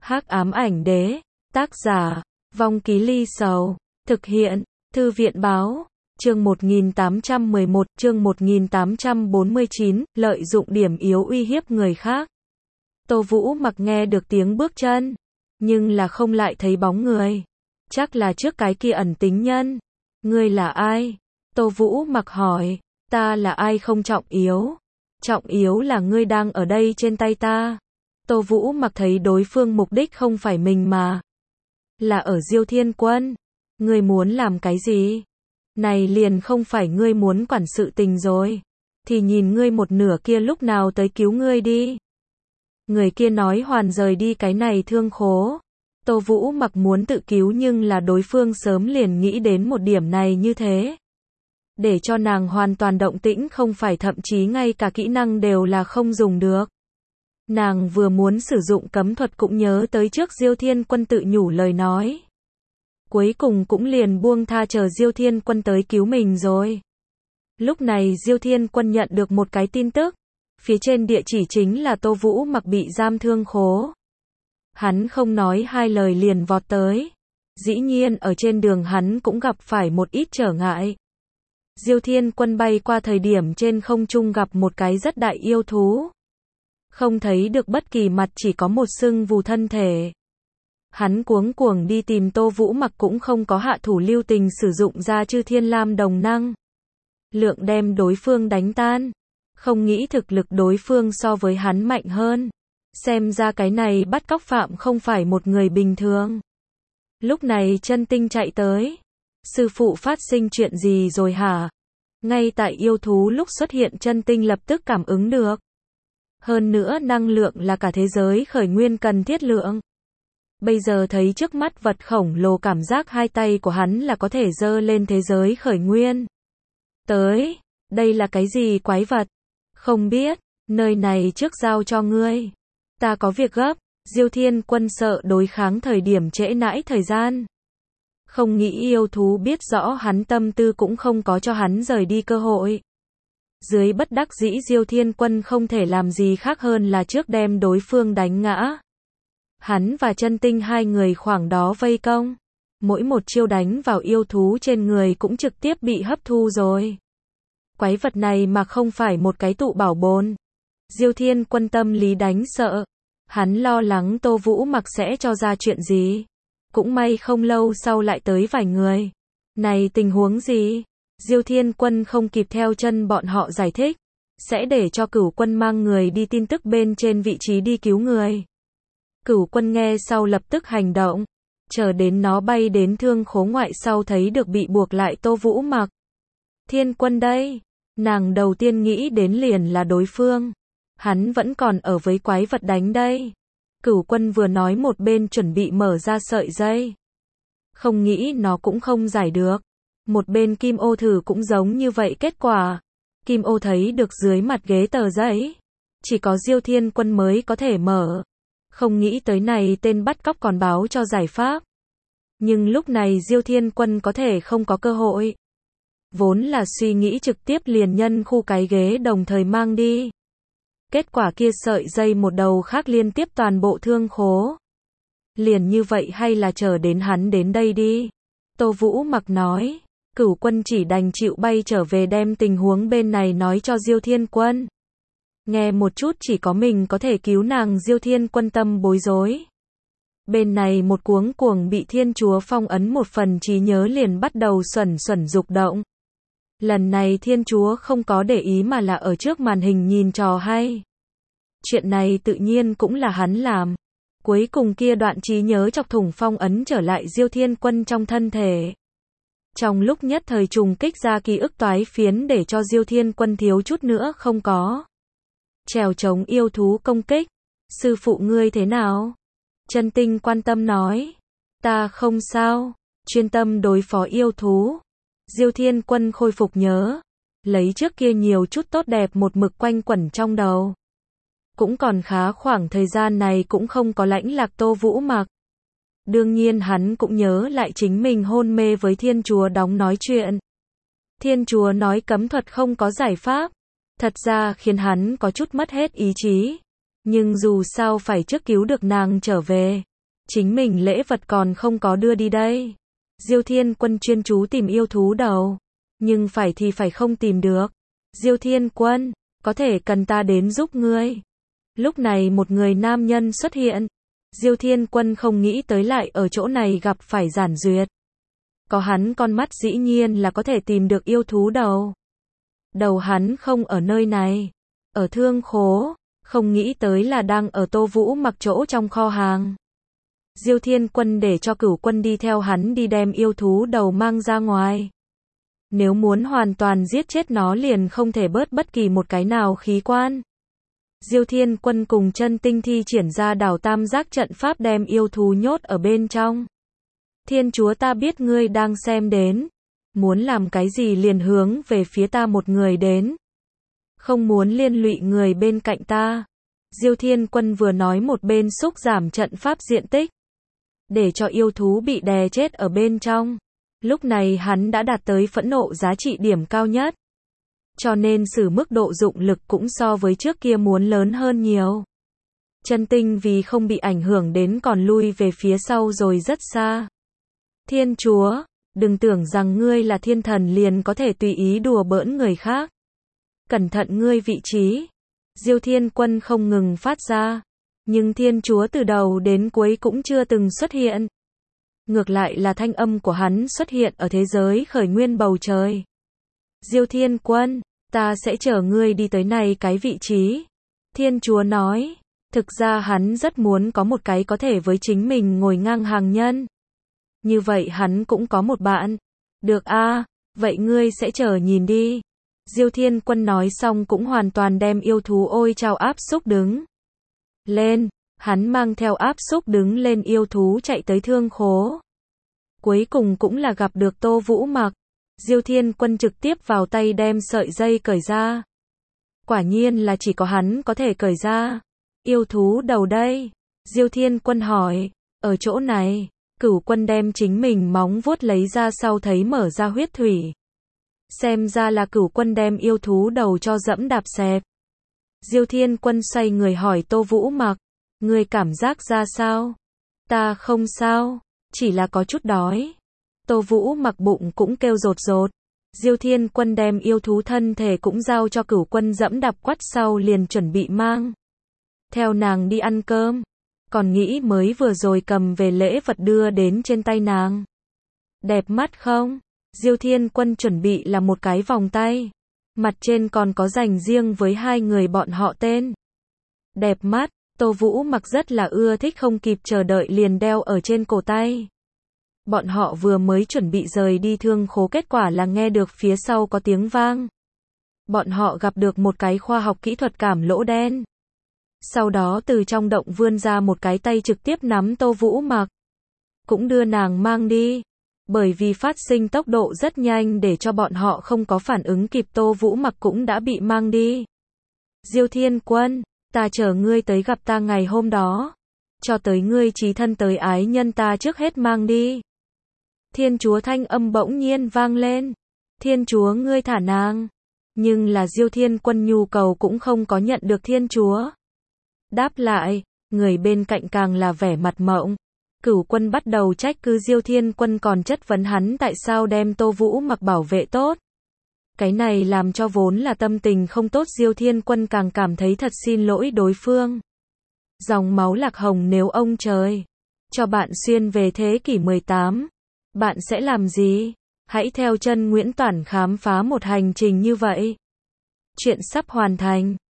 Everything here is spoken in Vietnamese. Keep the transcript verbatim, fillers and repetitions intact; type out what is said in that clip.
Hắc ám ảnh đế, tác giả, Vong Ký Ly Sầu, thực hiện, Thư viện báo, chương một nghìn tám trăm mười một, chương một nghìn tám trăm bốn mươi chín, lợi dụng điểm yếu uy hiếp người khác. Tô Vũ Mặc nghe được tiếng bước chân, nhưng là không lại thấy bóng người. Chắc là trước cái kia ẩn tính nhân. Ngươi là ai? Tô Vũ Mặc hỏi, ta là ai không trọng yếu. Trọng yếu là ngươi đang ở đây trên tay ta. Tô Vũ Mặc thấy đối phương mục đích không phải mình mà là ở Diêu Thiên Quân. Ngươi muốn làm cái gì? Này liền không phải ngươi muốn quản sự tình rồi. Thì nhìn ngươi một nửa kia lúc nào tới cứu ngươi đi. Người kia nói hoàn rời đi cái này thương khố. Tô Vũ Mặc muốn tự cứu nhưng là đối phương sớm liền nghĩ đến một điểm này như thế. Để cho nàng hoàn toàn động tĩnh không phải thậm chí ngay cả kỹ năng đều là không dùng được. Nàng vừa muốn sử dụng cấm thuật cũng nhớ tới trước Diêu Thiên Quân tự nhủ lời nói. Cuối cùng cũng liền buông tha chờ Diêu Thiên Quân tới cứu mình rồi. Lúc này Diêu Thiên Quân nhận được một cái tin tức. Phía trên địa chỉ chính là Tô Vũ Mặc bị giam thương khố. Hắn không nói hai lời liền vọt tới. Dĩ nhiên ở trên đường hắn cũng gặp phải một ít trở ngại. Diêu Thiên Quân bay qua thời điểm trên không trung gặp một cái rất đại yêu thú. Không thấy được bất kỳ mặt, chỉ có một sưng vù thân thể. Hắn cuống cuồng đi tìm Tô Vũ Mặc cũng không có hạ thủ lưu tình sử dụng ra Chư Thiên Lam đồng năng. Lượng đem đối phương đánh tan. Không nghĩ thực lực đối phương so với hắn mạnh hơn. Xem ra cái này bắt cóc phạm không phải một người bình thường. Lúc này Chân Tinh chạy tới. Sư phụ phát sinh chuyện gì rồi hả? Ngay tại yêu thú lúc xuất hiện Chân Tinh lập tức cảm ứng được. Hơn nữa năng lượng là cả thế giới khởi nguyên cần thiết lượng. Bây giờ thấy trước mắt vật khổng lồ cảm giác hai tay của hắn là có thể dơ lên thế giới khởi nguyên. Tới, đây là cái gì quái vật? Không biết, nơi này trước giao cho ngươi. Ta có việc gấp. Diêu Thiên Quân sợ đối kháng thời điểm trễ nãi thời gian. Không nghĩ yêu thú biết rõ hắn tâm tư cũng không có cho hắn rời đi cơ hội. Dưới bất đắc dĩ Diêu Thiên Quân không thể làm gì khác hơn là trước đem đối phương đánh ngã. Hắn và Chân Tinh hai người khoảng đó vây công. Mỗi một chiêu đánh vào yêu thú trên người cũng trực tiếp bị hấp thu rồi. Quái vật này mà không phải một cái tụ bảo bồn. Diêu Thiên Quân tâm lý đánh sợ. Hắn lo lắng Tô Vũ Mặc sẽ cho ra chuyện gì. Cũng may không lâu sau lại tới vài người. Này tình huống gì? Diêu Thiên Quân không kịp theo chân bọn họ giải thích. Sẽ để cho Cửu Quân mang người đi tin tức bên trên vị trí đi cứu người. Cửu Quân nghe sau lập tức hành động. Chờ đến nó bay đến thương khố ngoại sau thấy được bị buộc lại Tô Vũ Mặc. Thiên Quân đây. Nàng đầu tiên nghĩ đến liền là đối phương. Hắn vẫn còn ở với quái vật đánh đây. Cửu Quân vừa nói một bên chuẩn bị mở ra sợi dây. Không nghĩ nó cũng không giải được. Một bên Kim Ô thử cũng giống như vậy kết quả. Kim Ô thấy được dưới mặt ghế tờ giấy. Chỉ có Diêu Thiên Quân mới có thể mở. Không nghĩ tới này tên bắt cóc còn báo cho giải pháp. Nhưng lúc này Diêu Thiên Quân có thể không có cơ hội. Vốn là suy nghĩ trực tiếp liền nhân khu cái ghế đồng thời mang đi. Kết quả kia sợi dây một đầu khác liên tiếp toàn bộ thương khố. Liền như vậy hay là chờ đến hắn đến đây đi. Tô Vũ Mặc nói. Cửu Quân chỉ đành chịu bay trở về đem tình huống bên này nói cho Diêu Thiên Quân. Nghe một chút chỉ có mình có thể cứu nàng. Diêu Thiên Quân tâm bối rối. Bên này một cuống cuồng bị Thiên Chúa phong ấn một phần trí nhớ liền bắt đầu xuẩn xuẩn dục động. Lần này Thiên Chúa không có để ý mà là ở trước màn hình nhìn trò hay. Chuyện này tự nhiên cũng là hắn làm. Cuối cùng kia đoạn trí nhớ chọc thủng phong ấn trở lại Diêu Thiên Quân trong thân thể. Trong lúc nhất thời trùng kích ra ký ức toái phiến để cho Diêu Thiên Quân thiếu chút nữa không có. Trèo chống yêu thú công kích. Sư phụ ngươi thế nào? Chân Tinh quan tâm nói. Ta không sao. Chuyên tâm đối phó yêu thú. Diêu Thiên Quân khôi phục nhớ. Lấy trước kia nhiều chút tốt đẹp một mực quanh quẩn trong đầu. Cũng còn khá khoảng thời gian này cũng không có lãnh lạc Tô Vũ Mặc. Đương nhiên hắn cũng nhớ lại chính mình hôn mê với Thiên Chúa đóng nói chuyện. Thiên Chúa nói cấm thuật không có giải pháp. Thật ra khiến hắn có chút mất hết ý chí. Nhưng dù sao phải trước cứu được nàng trở về. Chính mình lễ vật còn không có đưa đi đây. Diêu Thiên Quân chuyên chú tìm yêu thú đầu. Nhưng phải thì phải không tìm được. Diêu Thiên Quân, có thể cần ta đến giúp ngươi. Lúc này một người nam nhân xuất hiện. Diêu Thiên Quân không nghĩ tới lại ở chỗ này gặp phải Giản Duyệt. Có hắn con mắt dĩ nhiên là có thể tìm được yêu thú đầu. Đầu hắn không ở nơi này. Ở Thương Khố, không nghĩ tới là đang ở Tô Vũ Mặc chỗ trong kho hàng. Diêu Thiên Quân để cho Cửu Quân đi theo hắn đi đem yêu thú đầu mang ra ngoài. Nếu muốn hoàn toàn giết chết nó liền không thể bớt bất kỳ một cái nào khí quan. Diêu Thiên Quân cùng Chân Tinh thi triển ra đảo tam giác trận pháp đem yêu thú nhốt ở bên trong. Thiên chúa, ta biết ngươi đang xem đến. Muốn làm cái gì liền hướng về phía ta một người đến. Không muốn liên lụy người bên cạnh ta. Diêu Thiên Quân vừa nói một bên xúc giảm trận pháp diện tích. Để cho yêu thú bị đè chết ở bên trong. Lúc này hắn đã đạt tới phẫn nộ giá trị điểm cao nhất. Cho nên sử mức độ dụng lực cũng so với trước kia muốn lớn hơn nhiều. Chân Tinh vì không bị ảnh hưởng đến còn lui về phía sau rồi rất xa. Thiên chúa, đừng tưởng rằng ngươi là thiên thần liền có thể tùy ý đùa bỡn người khác. Cẩn thận ngươi vị trí. Diêu Thiên Quân không ngừng phát ra. Nhưng thiên chúa từ đầu đến cuối cũng chưa từng xuất hiện. Ngược lại là thanh âm của hắn xuất hiện ở thế giới khởi nguyên bầu trời. Diêu Thiên Quân, ta sẽ chở ngươi đi tới này cái vị trí. Thiên chúa nói, thực ra hắn rất muốn có một cái có thể với chính mình ngồi ngang hàng nhân. Như vậy hắn cũng có một bạn. Được a, à, vậy ngươi sẽ chờ nhìn đi. Diêu Thiên Quân nói xong cũng hoàn toàn đem yêu thú ôi chao áp xúc đứng lên. Hắn mang theo áp xúc đứng lên yêu thú chạy tới Thương Khố. Cuối cùng cũng là gặp được Tô Vũ Mặc. Diêu Thiên Quân trực tiếp vào tay đem sợi dây cởi ra. Quả nhiên là chỉ có hắn có thể cởi ra. Yêu thú đầu đây. Diêu Thiên Quân hỏi. Ở chỗ này. Cửu Quân đem chính mình móng vuốt lấy ra sau thấy mở ra huyết thủy. Xem ra là Cửu Quân đem yêu thú đầu cho dẫm đạp xẹp. Diêu Thiên Quân xoay người hỏi Tô Vũ Mặc. Ngươi cảm giác ra sao? Ta không sao. Chỉ là có chút đói. Tô Vũ Mặc bụng cũng kêu rột rột. Diêu Thiên Quân đem yêu thú thân thể cũng giao cho Cửu Quân dẫm đạp quắt sau liền chuẩn bị mang theo nàng đi ăn cơm. Còn nghĩ mới vừa rồi cầm về lễ vật đưa đến trên tay nàng. Đẹp mắt không? Diêu Thiên Quân chuẩn bị là một cái vòng tay. Mặt trên còn có dành riêng với hai người bọn họ tên. Đẹp mắt, Tô Vũ Mặc rất là ưa thích không kịp chờ đợi liền đeo ở trên cổ tay. Bọn họ vừa mới chuẩn bị rời đi Thương Khố kết quả là nghe được phía sau có tiếng vang. Bọn họ gặp được một cái khoa học kỹ thuật cảm lỗ đen. Sau đó từ trong động vươn ra một cái tay trực tiếp nắm Tô Vũ Mặc. Cũng đưa nàng mang đi. Bởi vì phát sinh tốc độ rất nhanh để cho bọn họ không có phản ứng kịp Tô Vũ Mặc cũng đã bị mang đi. Diêu Thiên Quân, ta chờ ngươi tới gặp ta ngày hôm đó. Cho tới ngươi chí thân tới ái nhân ta trước hết mang đi. Thiên chúa thanh âm bỗng nhiên vang lên. Thiên chúa ngươi thả nàng. Nhưng là Diêu Thiên Quân nhu cầu cũng không có nhận được thiên chúa. Đáp lại, người bên cạnh càng là vẻ mặt mộng. Cửu Quân bắt đầu trách cứ Diêu Thiên Quân còn chất vấn hắn tại sao đem Tô Vũ Mặc bảo vệ tốt. Cái này làm cho vốn là tâm tình không tốt Diêu Thiên Quân càng cảm thấy thật xin lỗi đối phương. Dòng máu lạc hồng nếu ông trời cho bạn xuyên về thế kỷ mười tám, bạn sẽ làm gì? Hãy theo chân Nguyễn Toản khám phá một hành trình như vậy. Chuyện sắp hoàn thành.